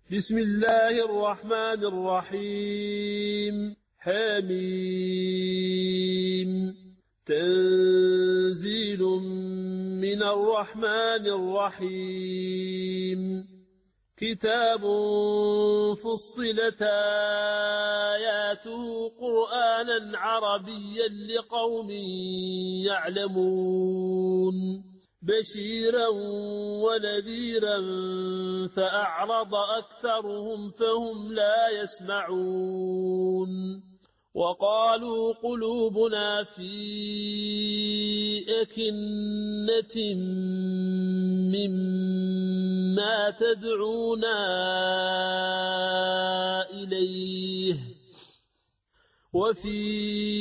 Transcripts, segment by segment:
بسم الله الرحمن الرحيم حميم تنزيل من الرحمن الرحيم كتاب فصلت آياته قرآنا عربيا لقوم يعلمون بشيرا ونذيرا فأعرض أكثرهم فهم لا يسمعون وقالوا قلوبنا في أكنة مما تدعونا إليه وفي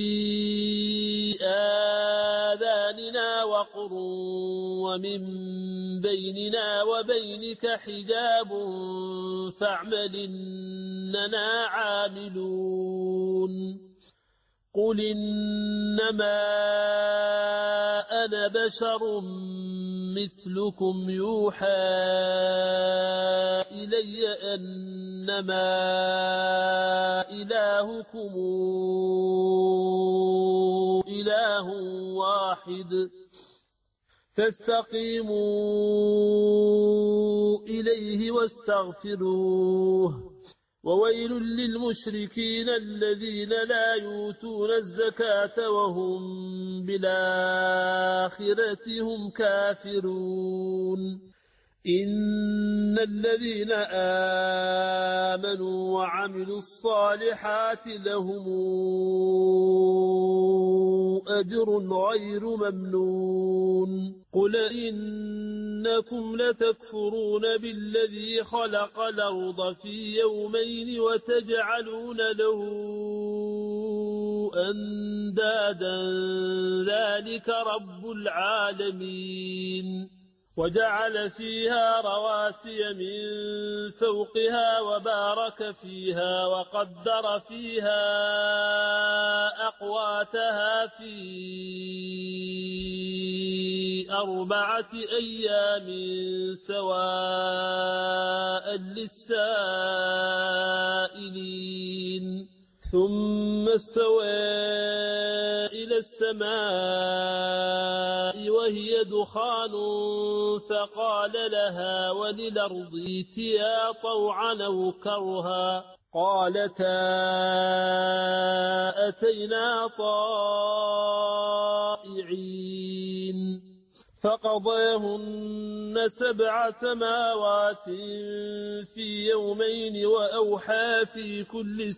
آذاننا وقر ومن بيننا وبينك حجاب فاعمل إننا عاملون قل إنما أنا بشر مثلكم يوحى إلي أنما إلهكم إله واحد فاستقيموا إليه واستغفروه وويل للمشركين الذين لا يؤتون الزكاة وهم بالآخرة هم كافرون إن الذين آمنوا وعملوا الصالحات لهم أجر غير ممنون قل إنكم لتكفرون بالذي خلق الأرض في يومين وتجعلون له أندادا ذلك رب العالمين وجعل فيها رواسي من فوقها وبارك فيها وقدر فيها أقواتها في 4 أيام سواء للسائلين ثم استوى إلى السماء وهي دخان فقال لها وللأرض ائتيا طوعا أو كرها قالتا أتينا طائعين فقضاهن 7 سماوات في يومين وأوحى في كل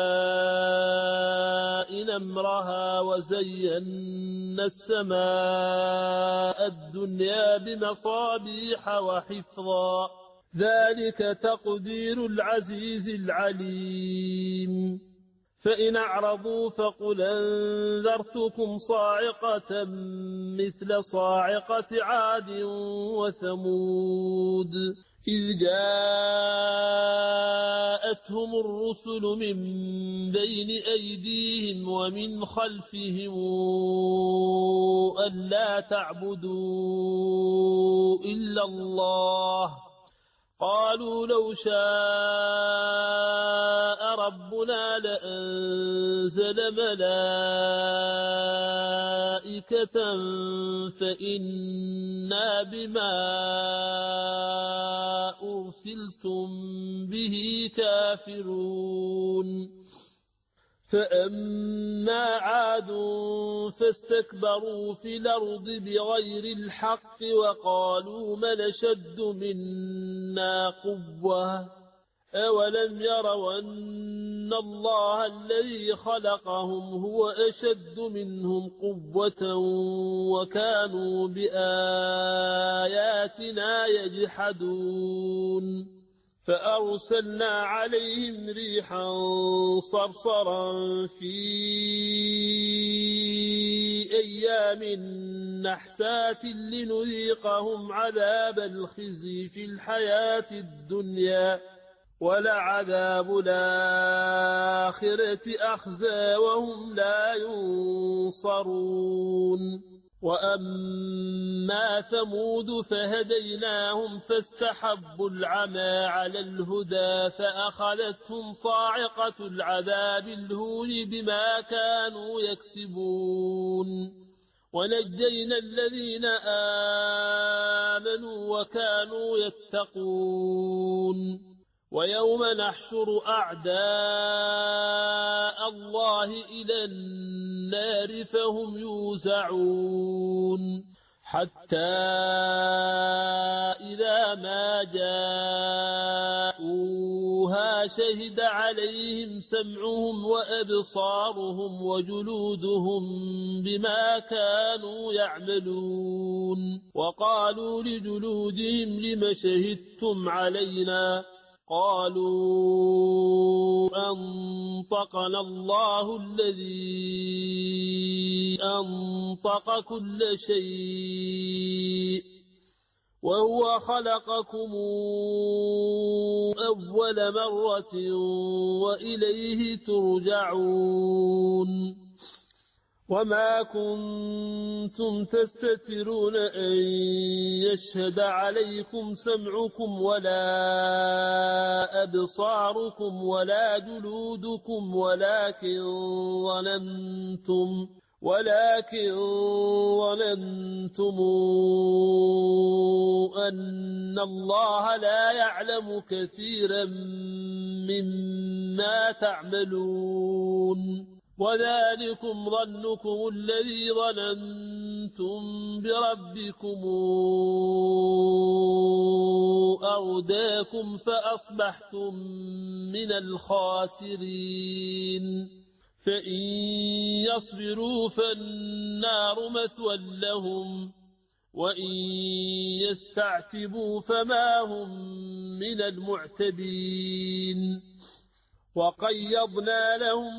سماء أمرها وزينا السماء الدنيا بمصابيح وحفظا ذلك تقدير العزيز العليم فإن أعرضوا فقل أنذرتكم صاعقة مثل صاعقة عاد وثمود إذ جاءتهم الرسل من بين أيديهم ومن خلفهم ألا تعبدوا إلا الله قالوا لو شاء ربنا لأنزل ملائكة فإنا بما أرسلتم به كافرون فأما عاد فاستكبروا في الأرض بغير الحق وقالوا من أشد منا قوة أولم يروا أن الله الذي خلقهم هو أشد منهم قوة وكانوا بآياتنا يجحدون فأرسلنا عليهم ريحا صرصرا في أيام نحسات لنذيقهم عذاب الخزي في الحياة الدنيا ولعذاب الآخرة أخزى وهم لا ينصرون وأما ثمود فهديناهم فاستحبوا العمى على الهدى فأخذتهم صاعقة العذاب الهون بما كانوا يكسبون ونجينا الذين آمنوا وكانوا يتقون ويوم نحشر أعداء الله إلى النار فهم يوزعون حتى إذا ما جاءوها شهد عليهم سمعهم وأبصارهم وجلودهم بما كانوا يعملون وقالوا لجلودهم لم شهدتم علينا قالوا أنطقنا الله الذي أنطق كل شيء وهو خلقكم أول مرة وإليه ترجعون وما كنتم تستترون أن يشهد عليكم سمعكم ولا أبصاركم ولا جلودكم ولكن ظننتم أن الله لا يعلم كثيرا مما تعملون وذلكم ظنكم الذي ظننتم بربكم أرداكم فأصبحتم من الخاسرين فإن يصبروا فالنار مثوى لهم وإن يستعتبوا فما هم من المعتبين وقيضنا لهم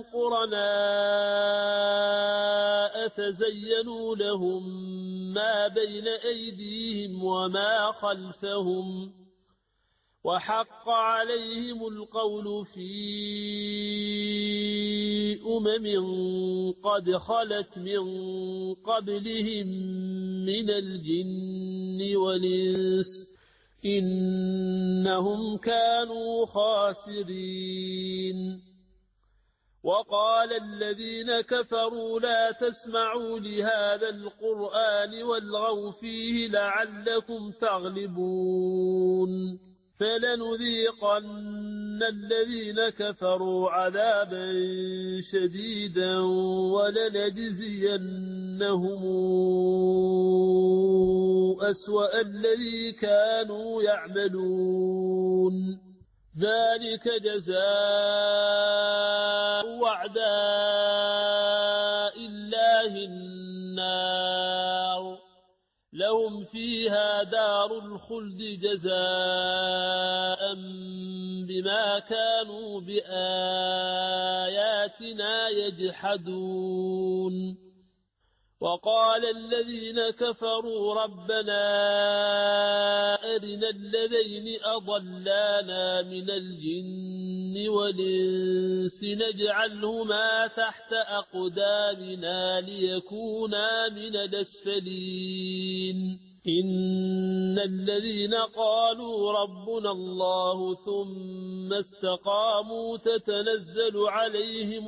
قرناء فزينوا لهم ما بين أيديهم وما خلفهم وحق عليهم القول في قد خلت من قبلهم من الجن والإنس إنهم كانوا خاسرين وقال الذين كفروا لا تسمعوا لهذا القرآن والغوا فيه لعلكم تغلبون فلنذيقن الذين كفروا عذابا شديدا ولنجزينهم أسوأ الذي كانوا يعملون ذلك جزاء أعداء الله النار لهم فيها دار الخلد جزاء بما كانوا بآياتنا يجحدون وقال الذين كفروا ربنا أرنا الذين أضلانا من الجن والإنس نجعلهما تحت أقدامنا ليكونا من الأسفلين إن الذين قالوا ربنا الله ثم استقاموا تتنزل عليهم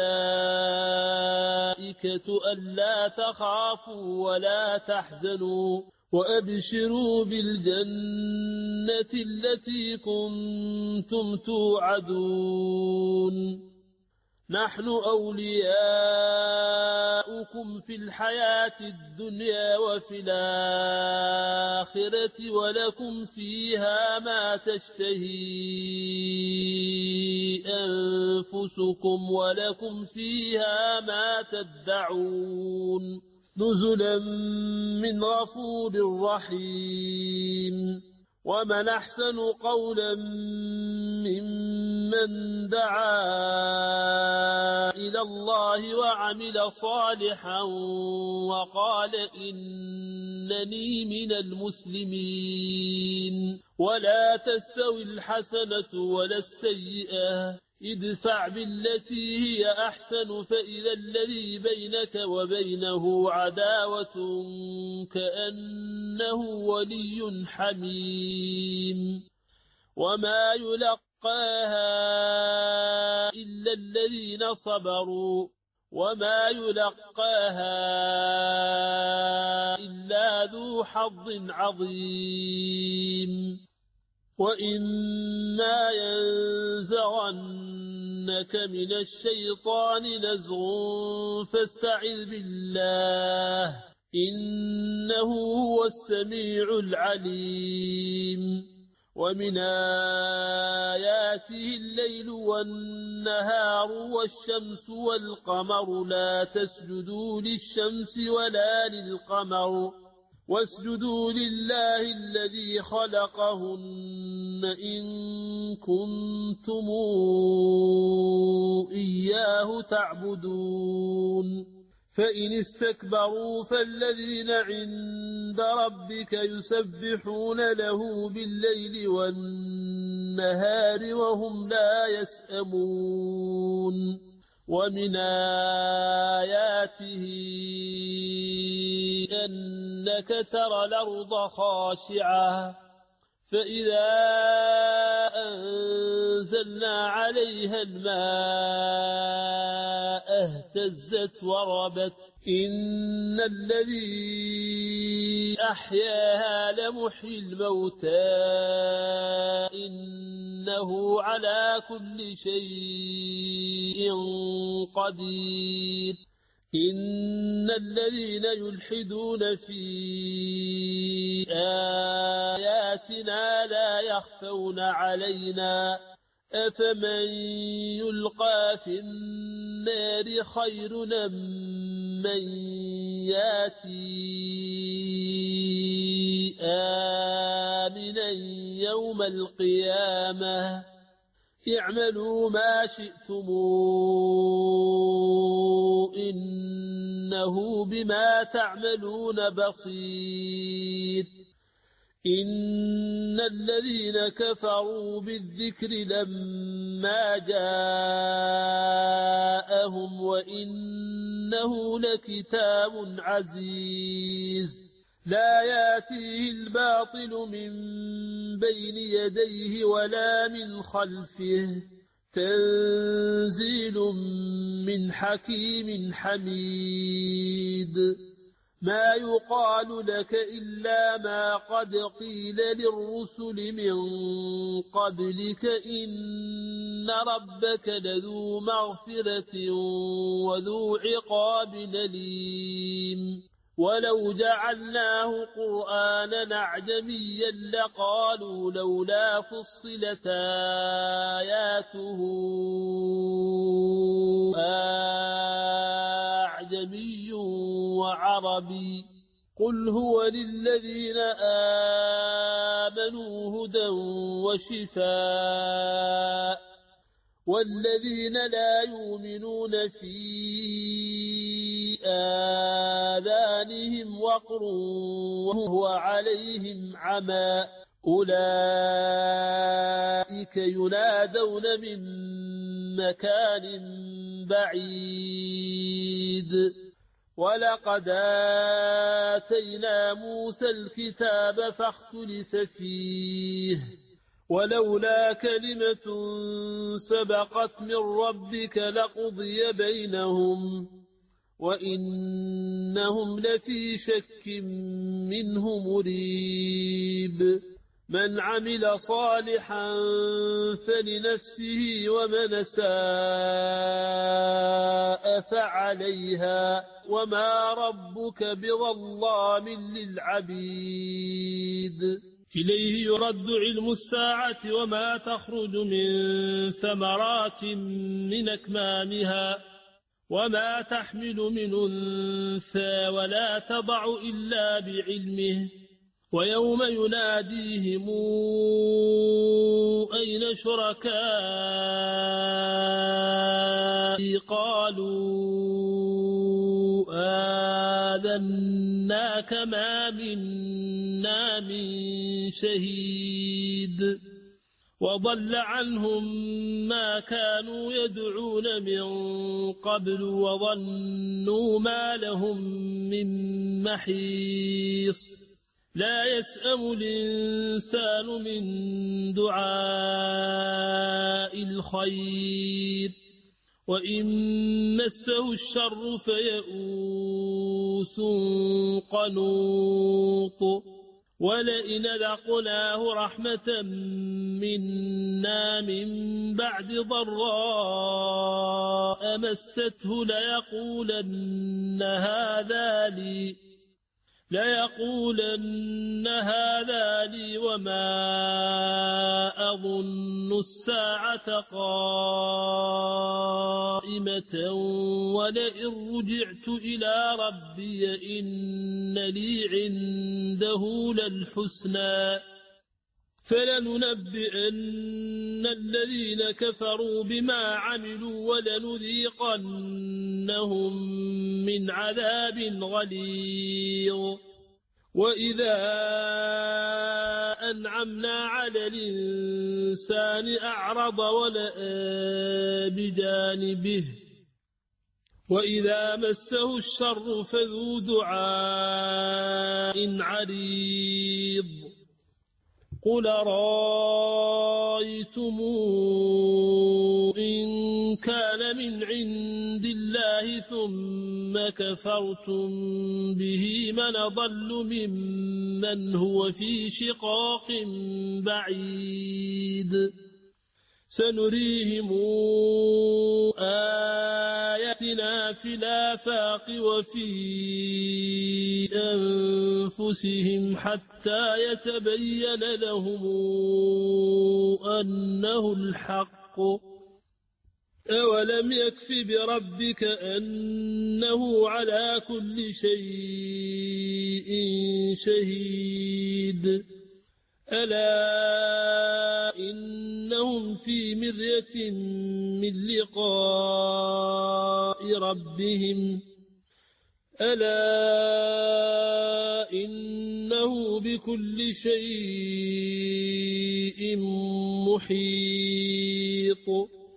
الملائكة ألا تخافوا ولا تحزنوا وأبشروا بالجنة التي كنتم توعدون نحن أولياؤكم في الحياة الدنيا وفي الآخرة ولكم فيها ما تشتهي أنفسكم ولكم فيها ما تدعون نزلا من غفور رحيم ومن أحسن قولا ممن دعا إلى الله وعمل صالحا وقال إنني من المسلمين ولا تستوي الحسنة ولا السيئة ادفع بالتي هي أحسن فإذا الذي بينك وبينه عداوة كأنه ولي حميم وما يلقاها إلا الذين صبروا وما يلقاها إلا ذو حظ عظيم وإما ينزغنك من الشيطان نزغ فاستعذ بالله إنه هو السميع العليم ومن آياته الليل والنهار والشمس والقمر لا تسجدوا للشمس ولا للقمر واسجدوا لله الذي خلقهن إن كنتم إياه تعبدون فإن استكبروا فالذين عند ربك يسبحون له بالليل والنهار وهم لا يسأمون ومن آياته أنك ترى الأرض خاشعة فإذا أنزلنا عليها الماء اهتزت وربت إن الذي أحياها لمحيي الموتى إنه على كل شيء قدير إن الذين يلحدون في آياتنا لا يخفون علينا أفمن يلقى في النار خير من ياتي آمنا يوم القيامة اعملوا ما شئتم إنه بما تعملون بصير إن الذين كفروا بالذكر لما جاءهم وإنه لكتاب عزيز لا يأتيه الباطل من بين يديه ولا من خلفه تنزيل من حكيم حميد ما يقال لك إلا ما قد قيل للرسل من قبلك إن ربك لذو مغفرة وذو عقاب أليم ولو جعلناه قرآنا أعجميا لقالوا لولا فصلت آياته أعجمي وعربي قل هو للذين آمنوا هدى وشفاء والذين لا يؤمنون في آذانهم وقر وهو عليهم عمى أولئك ينادون من مكان بعيد ولقد آتينا موسى الكتاب فاختلف فيه ولولا كلمة سبقت من ربك لقضي بينهم وإنهم لفي شك منه مريب من عمل صالحا فلنفسه ومن ساء فعليها وما ربك بظلام للعبيد إليه يرد علم الساعة وما تخرج من ثمرات من أكمامها وما تحمل من أنثى ولا تضع إلا بعلمه ويوم يناديهم أين شركائي قالوا آذناك ما منا من شهيد وضل عنهم ما كانوا يدعون من قبل وظنوا ما لهم من محيص لا يسأم الإنسان من دعاء الخير وإن مسه الشر فيئوس قنوط ولئن ذقناه رحمة منا من بعد ضراء مسته ليقولن هذا لي وما أظن الساعة قائمة ولئن رجعت إلى ربي إن لي عنده للحسنى فلننبئن الذين كفروا بما عملوا ولنذيقنهم من عذاب غليظ وإذا أنعمنا على الإنسان أعرض ونأى بجانبه وإذا مسه الشر فذو دعاء عريض قل رأيتم إن كان من عند الله ثم كفرتم به من ضل ممن هو في شقاق بعيد سنريهم آياتنا في الآفاق وفي أنفسهم حتى يتبين لهم أنه الحق أولم يكف بربك أنه على كل شيء شهيد ألا إنهم في مرية من لقاء ربهم ألا إنه بكل شيء محيط